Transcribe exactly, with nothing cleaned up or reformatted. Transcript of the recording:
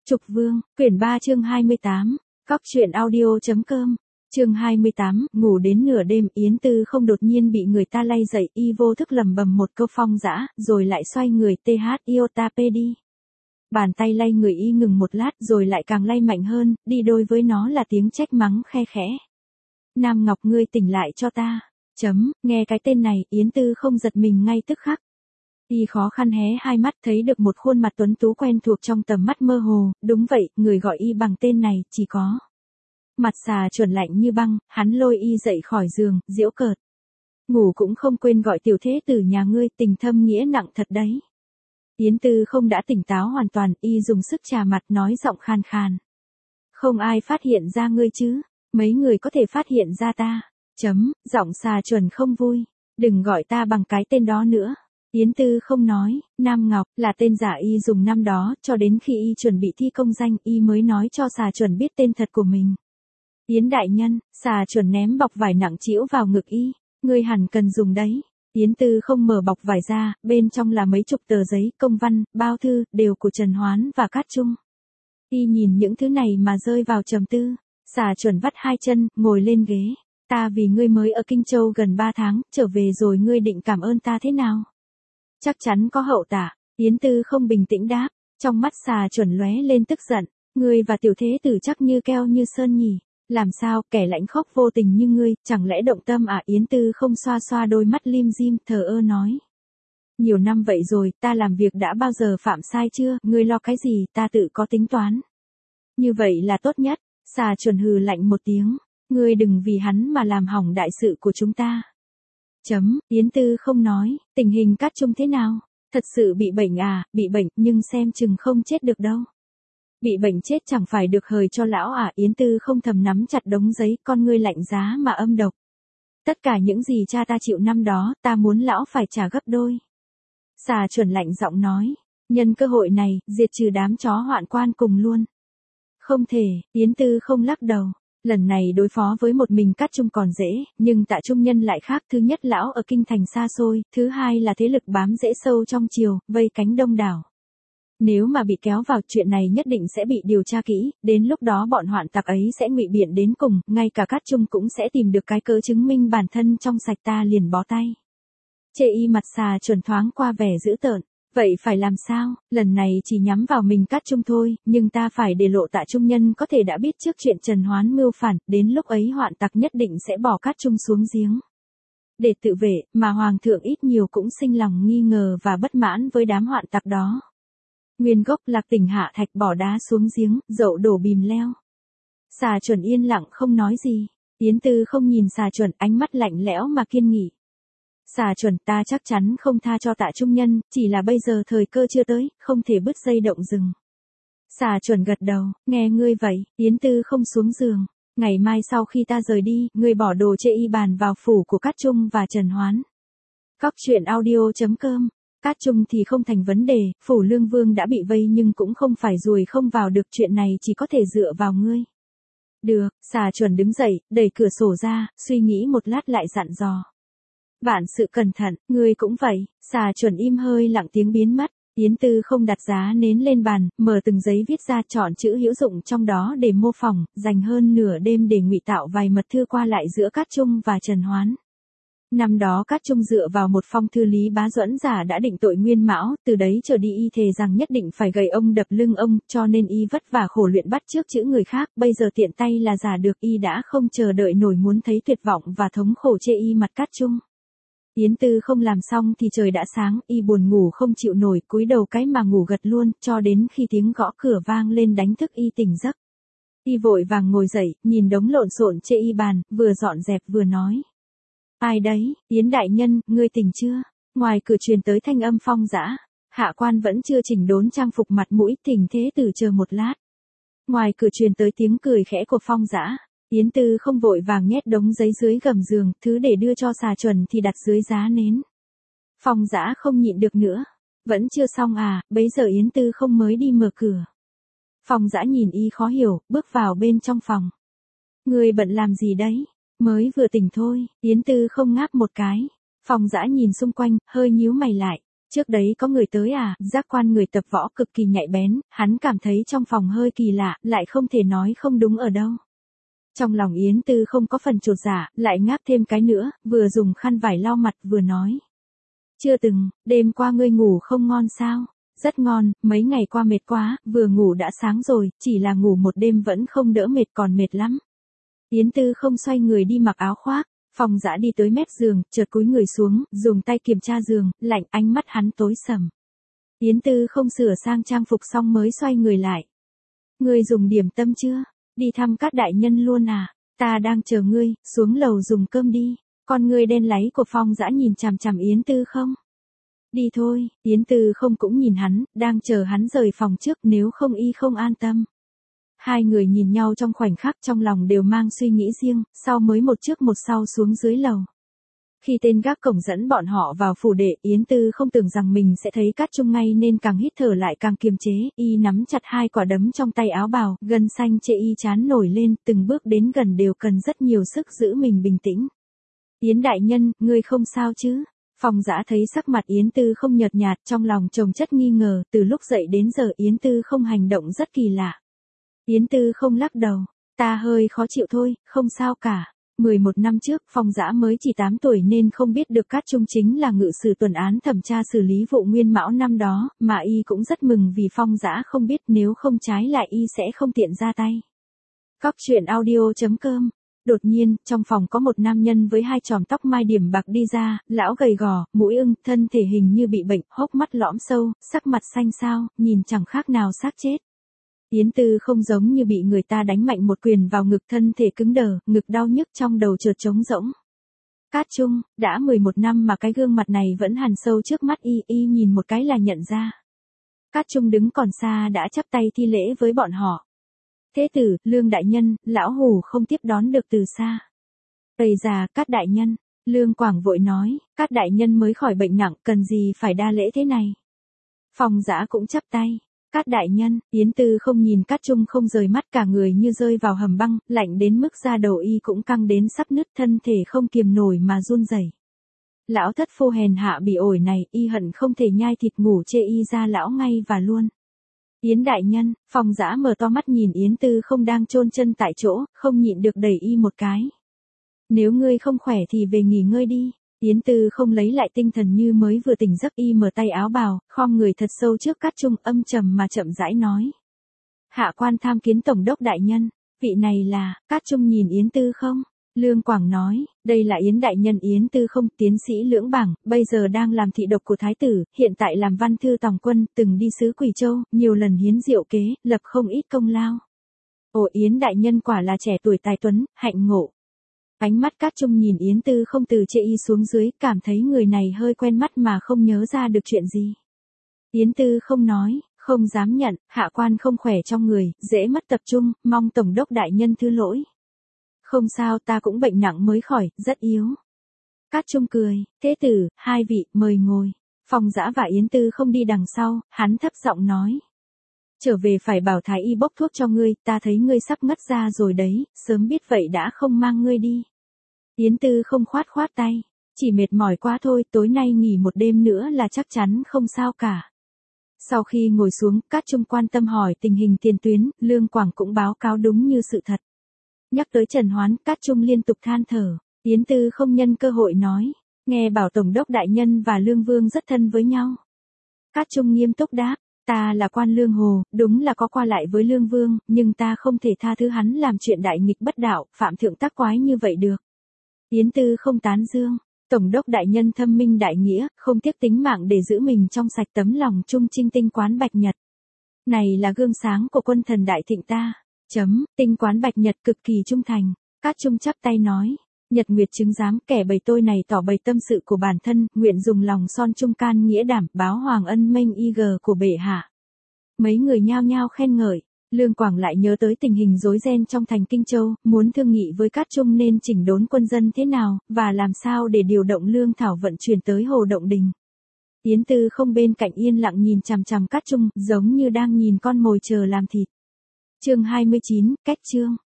Trục Vương, quyển ba chương hai mươi tám, Cóc truyện audio.com, chương hai mươi tám, ngủ đến nửa đêm Yến Tư không đột nhiên bị người ta lay dậy, y vô thức lầm bầm một câu Phong dã, rồi lại xoay người th iota p đi. Bàn tay lay người y ngừng một lát rồi lại càng lay mạnh hơn, đi đôi với nó là tiếng trách mắng khe khẽ. Nam Ngọc ngươi tỉnh lại cho ta. Chấm, nghe cái tên này, Yến Tư không giật mình ngay tức khắc. Y khó khăn hé hai mắt thấy được một khuôn mặt tuấn tú quen thuộc trong tầm mắt mơ hồ, đúng vậy, người gọi y bằng tên này, chỉ có. Mặt Xà Chuẩn lạnh như băng, hắn lôi y dậy khỏi giường, giễu cợt. Ngủ cũng không quên gọi tiểu thế tử nhà ngươi, tình thâm nghĩa nặng thật đấy. Yến Tư không đã tỉnh táo hoàn toàn, y dùng sức chà mặt nói giọng khan khan. Không ai phát hiện ra ngươi chứ, mấy người có thể phát hiện ra ta. Chấm, giọng Xà Chuẩn không vui, đừng gọi ta bằng cái tên đó nữa. Yến Tư không nói, Nam Ngọc là tên giả y dùng năm đó, cho đến khi y chuẩn bị thi công danh y mới nói cho Xà Chuẩn biết tên thật của mình. Yến đại nhân, Xà Chuẩn ném bọc vải nặng trĩu vào ngực y, ngươi hẳn cần dùng đấy. Yến Tư không mở bọc vải ra, bên trong là mấy chục tờ giấy, công văn, bao thư, đều của Trần Hoán và Cát Trung. Y nhìn những thứ này mà rơi vào trầm tư, Xà Chuẩn vắt hai chân, ngồi lên ghế. Ta vì ngươi mới ở Kinh Châu gần ba tháng, trở về rồi ngươi định cảm ơn ta thế nào? Chắc chắn có hậu tạ. Yến Tư không bình tĩnh đáp, trong mắt Xà Chuẩn lóe lên tức giận, ngươi và tiểu thế tử chắc như keo như sơn nhỉ, làm sao, kẻ lãnh khốc vô tình như ngươi, chẳng lẽ động tâm à? Yến Tư không xoa xoa đôi mắt lim dim, thờ ơ nói. Nhiều năm vậy rồi, ta làm việc đã bao giờ phạm sai chưa, ngươi lo cái gì, ta tự có tính toán. Như vậy là tốt nhất. Xà Chuẩn hừ lạnh một tiếng, ngươi đừng vì hắn mà làm hỏng đại sự của chúng ta. Chấm, Yến Tư không nói, tình hình Cát Trung thế nào? Thật sự bị bệnh à? Bị bệnh, nhưng xem chừng không chết được đâu. Bị bệnh chết chẳng phải được hời cho lão à? Yến Tư không thầm nắm chặt đống giấy, con ngươi lạnh giá mà âm độc. Tất cả những gì cha ta chịu năm đó, ta muốn lão phải trả gấp đôi. Xà Chuẩn lạnh giọng nói, nhân cơ hội này, diệt trừ đám chó hoạn quan cùng luôn. Không thể, Yến Tư không lắc đầu. Lần này đối phó với một mình Cát Trung còn dễ, nhưng Tạ Trung Nhân lại khác. Thứ nhất lão ở kinh thành xa xôi, thứ hai là thế lực bám rễ sâu trong triều, vây cánh đông đảo. Nếu mà bị kéo vào chuyện này nhất định sẽ bị điều tra kỹ, đến lúc đó bọn hoạn tặc ấy sẽ ngụy biện đến cùng, ngay cả Cát Trung cũng sẽ tìm được cái cớ chứng minh bản thân trong sạch, ta liền bó tay. Chê y mặt Xà Chuẩn thoáng qua vẻ dữ tợn. Vậy phải làm sao, lần này chỉ nhắm vào mình Cát Trung thôi, nhưng ta phải để lộ Tạ Trung Nhân có thể đã biết trước chuyện Trần Hoán mưu phản, đến lúc ấy hoạn tặc nhất định sẽ bỏ Cát Trung xuống giếng. Để tự vệ, mà Hoàng thượng ít nhiều cũng sinh lòng nghi ngờ và bất mãn với đám hoạn tặc đó. Nguyên gốc Lạc Tỉnh hạ thạch bỏ đá xuống giếng, dậu đổ bìm leo. Xà Chuẩn yên lặng không nói gì, Yến Tư không nhìn Xà Chuẩn, ánh mắt lạnh lẽo mà kiên nghị. Xà Chuẩn, ta chắc chắn không tha cho Tạ Trung Nhân, chỉ là bây giờ thời cơ chưa tới, không thể bứt dây động rừng. Xà Chuẩn gật đầu, nghe ngươi vậy. Yến Tư không xuống giường. Ngày mai sau khi ta rời đi, ngươi bỏ đồ chê y bàn vào phủ của Cát Trung và Trần Hoán. Cóc truyện audio.com. Cát Trung thì không thành vấn đề, phủ Lương Vương đã bị vây nhưng cũng không phải ruồi không vào được, chuyện này chỉ có thể dựa vào ngươi. Được, Xà Chuẩn đứng dậy, đẩy cửa sổ ra, suy nghĩ một lát lại dặn dò. Vạn sự cẩn thận, ngươi cũng vậy. Xà Chuẩn im hơi lặng tiếng biến mất. Yến Tư không đặt giá nến lên bàn, mở từng giấy viết ra chọn chữ hữu dụng trong đó để mô phỏng, dành hơn nửa đêm để ngụy tạo vài mật thư qua lại giữa Cát Trung và Trần Hoán. Năm đó Cát Trung dựa vào một phong thư Lý Bá Duẫn giả đã định tội Nguyên Mão, từ đấy trở đi y thề rằng nhất định phải gầy ông đập lưng ông, cho nên y vất vả khổ luyện bắt chước chữ người khác, bây giờ tiện tay là giả được, y đã không chờ đợi nổi muốn thấy tuyệt vọng và thống khổ chê y mặt Cát Trung. Yến Tư không làm xong thì trời đã sáng, y buồn ngủ không chịu nổi, cúi đầu cái mà ngủ gật luôn, cho đến khi tiếng gõ cửa vang lên đánh thức y tỉnh giấc. Y vội vàng ngồi dậy, nhìn đống lộn xộn chê y bàn, vừa dọn dẹp vừa nói. Ai đấy, Yến đại nhân, ngươi tỉnh chưa? Ngoài cửa truyền tới thanh âm Phong dã. Hạ quan vẫn chưa chỉnh đốn trang phục mặt mũi, thỉnh thế tử chờ một lát. Ngoài cửa truyền tới tiếng cười khẽ của Phong dã. Yến Tư không vội vàng nhét đống giấy dưới gầm giường, thứ để đưa cho Xà Chuẩn thì đặt dưới giá nến. Phong dã không nhịn được nữa. Vẫn chưa xong à, bấy giờ Yến Tư không mới đi mở cửa. Phong dã nhìn y khó hiểu, bước vào bên trong phòng. Ngươi bận làm gì đấy? Mới vừa tỉnh thôi. Yến Tư không ngáp một cái. Phong dã nhìn xung quanh, hơi nhíu mày lại. Trước đấy có người tới à, giác quan người tập võ cực kỳ nhạy bén, hắn cảm thấy trong phòng hơi kỳ lạ, lại không thể nói không đúng ở đâu. Trong lòng Yến Tư không có phần chột dạ, lại ngáp thêm cái nữa, vừa dùng khăn vải lau mặt vừa nói. Chưa từng, đêm qua ngươi ngủ không ngon sao? Rất ngon, mấy ngày qua mệt quá, vừa ngủ đã sáng rồi, chỉ là ngủ một đêm vẫn không đỡ mệt còn mệt lắm. Yến Tư không xoay người đi mặc áo khoác, Phong Dã đi tới mép giường, chợt cúi người xuống, dùng tay kiểm tra giường, lạnh, ánh mắt hắn tối sầm. Yến Tư không sửa sang trang phục xong mới xoay người lại. Ngươi dùng điểm tâm chưa? Đi thăm các đại nhân luôn à? Ta đang chờ ngươi, xuống lầu dùng cơm đi. Con ngươi đen láy của Phong Dã nhìn chằm chằm Yến Tư không? Đi thôi, Yến Tư không cũng nhìn hắn, đang chờ hắn rời phòng trước, nếu không y không an tâm. Hai người nhìn nhau trong khoảnh khắc, trong lòng đều mang suy nghĩ riêng, sau mới một trước một sau xuống dưới lầu. Khi tên gác cổng dẫn bọn họ vào phủ đệ, Yến Tư không tưởng rằng mình sẽ thấy Cát Trung ngay nên càng hít thở lại càng kiềm chế, y nắm chặt hai quả đấm trong tay áo bào, gân xanh trên y trán nổi lên, từng bước đến gần đều cần rất nhiều sức giữ mình bình tĩnh. Yến đại nhân, ngươi không sao chứ? Phong Dã thấy sắc mặt Yến Tư không nhợt nhạt, trong lòng chồng chất nghi ngờ, từ lúc dậy đến giờ Yến Tư không hành động rất kỳ lạ. Yến Tư không lắc đầu, ta hơi khó chịu thôi, không sao cả. mười một năm trước, Phong Dã mới chỉ tám tuổi nên không biết được Cát Trung chính là ngự sử tuần án thẩm tra xử lý vụ Nguyên Mão năm đó, mà y cũng rất mừng vì Phong Dã không biết, nếu không trái lại y sẽ không tiện ra tay. Cóc truyện audio chấm com. Đột nhiên, trong phòng có một nam nhân với hai chòm tóc mai điểm bạc đi ra, lão gầy gò, mũi ưng, thân thể hình như bị bệnh, hốc mắt lõm sâu, sắc mặt xanh xao, nhìn chẳng khác nào xác chết. Yến Tư không giống như bị người ta đánh mạnh một quyền vào ngực, thân thể cứng đờ, ngực đau nhức, trong đầu chợt trống rỗng. Cát Trung, đã mười một năm mà cái gương mặt này vẫn hằn sâu trước mắt y, y nhìn một cái là nhận ra. Cát Trung đứng còn xa đã chắp tay thi lễ với bọn họ. Thế tử, Lương đại nhân, lão hủ không tiếp đón được từ xa. Ây già, Cát đại nhân, Lương Quảng vội nói, Cát đại nhân mới khỏi bệnh nặng, cần gì phải đa lễ thế này. Phong Dã cũng chắp tay. Cát đại nhân, Yến Tư không nhìn Cát Trung không rời mắt, cả người như rơi vào hầm băng, lạnh đến mức da đầu y cũng căng đến sắp nứt, thân thể không kiềm nổi mà run rẩy. Lão thất phu hèn hạ bị ổi này, y hận không thể nhai thịt ngủ chê y ra lão ngay và luôn. Yến đại nhân, Phong Dã mở to mắt nhìn Yến Tư không đang chôn chân tại chỗ, không nhịn được đẩy y một cái. Nếu ngươi không khỏe thì về nghỉ ngơi đi. Yến Tư không lấy lại tinh thần như mới vừa tỉnh giấc, y mở tay áo bào, khom người thật sâu trước Cát Trung, âm trầm mà chậm rãi nói. Hạ quan tham kiến tổng đốc đại nhân, vị này là, Cát Trung nhìn Yến Tư không. Lương Quảng nói, đây là Yến đại nhân Yến Tư không, tiến sĩ lưỡng bảng, bây giờ đang làm thị độc của thái tử, hiện tại làm văn thư tòng quân, từng đi sứ Quỳ Châu, nhiều lần hiến diệu kế, lập không ít công lao. Ồ, Yến đại nhân quả là trẻ tuổi tài tuấn, hạnh ngộ. Ánh mắt Cát Trung nhìn Yến Tư không từ trên y xuống dưới, cảm thấy người này hơi quen mắt mà không nhớ ra được chuyện gì. Yến Tư không nói, không dám nhận, hạ quan không khỏe trong người, dễ mất tập trung, mong tổng đốc đại nhân thứ lỗi. Không sao, ta cũng bệnh nặng mới khỏi, rất yếu. Cát Trung cười, thế tử, hai vị, mời ngồi. Phong Dã và Yến Tư không đi đằng sau, hắn thấp giọng nói. Trở về phải bảo thái y bốc thuốc cho ngươi, ta thấy ngươi sắp ngất ra rồi đấy, sớm biết vậy đã không mang ngươi đi. Yến Tư không khoát khoát tay, chỉ mệt mỏi quá thôi, tối nay nghỉ một đêm nữa là chắc chắn không sao cả. Sau khi ngồi xuống, Cát Trung quan tâm hỏi tình hình tiền tuyến, Lương Quảng cũng báo cáo đúng như sự thật. Nhắc tới Trần Hoán, Cát Trung liên tục than thở, Yến Tư không nhân cơ hội nói, nghe bảo tổng đốc đại nhân và Lương Vương rất thân với nhau. Cát Trung nghiêm túc đáp. Ta là quan Lương Hồ, đúng là có qua lại với Lương Vương, nhưng ta không thể tha thứ hắn làm chuyện đại nghịch bất đạo, phạm thượng tác quái như vậy được. Yến Tư không tán dương, tổng đốc đại nhân thâm minh đại nghĩa, không tiếc tính mạng để giữ mình trong sạch, tấm lòng trung trinh tinh quán Bạch Nhật. Này là gương sáng của quân thần đại thịnh ta. Chấm, tinh quán Bạch Nhật cực kỳ trung thành. Cát Trung chắp tay nói. Nhật Nguyệt chứng giám, kẻ bày tôi này tỏ bày tâm sự của bản thân, nguyện dùng lòng son trung can nghĩa đảm, báo hoàng ân mênh y gờ của bệ hạ. Mấy người nhao nhao khen ngợi, Lương Quảng lại nhớ tới tình hình rối ren trong thành Kinh Châu, muốn thương nghị với Cát Trung nên chỉnh đốn quân dân thế nào, và làm sao để điều động lương thảo vận chuyển tới Hồ Động Đình. Yến Tư không bên cạnh yên lặng nhìn chằm chằm Cát Trung, giống như đang nhìn con mồi chờ làm thịt. Chương hai mươi chín, cách chương.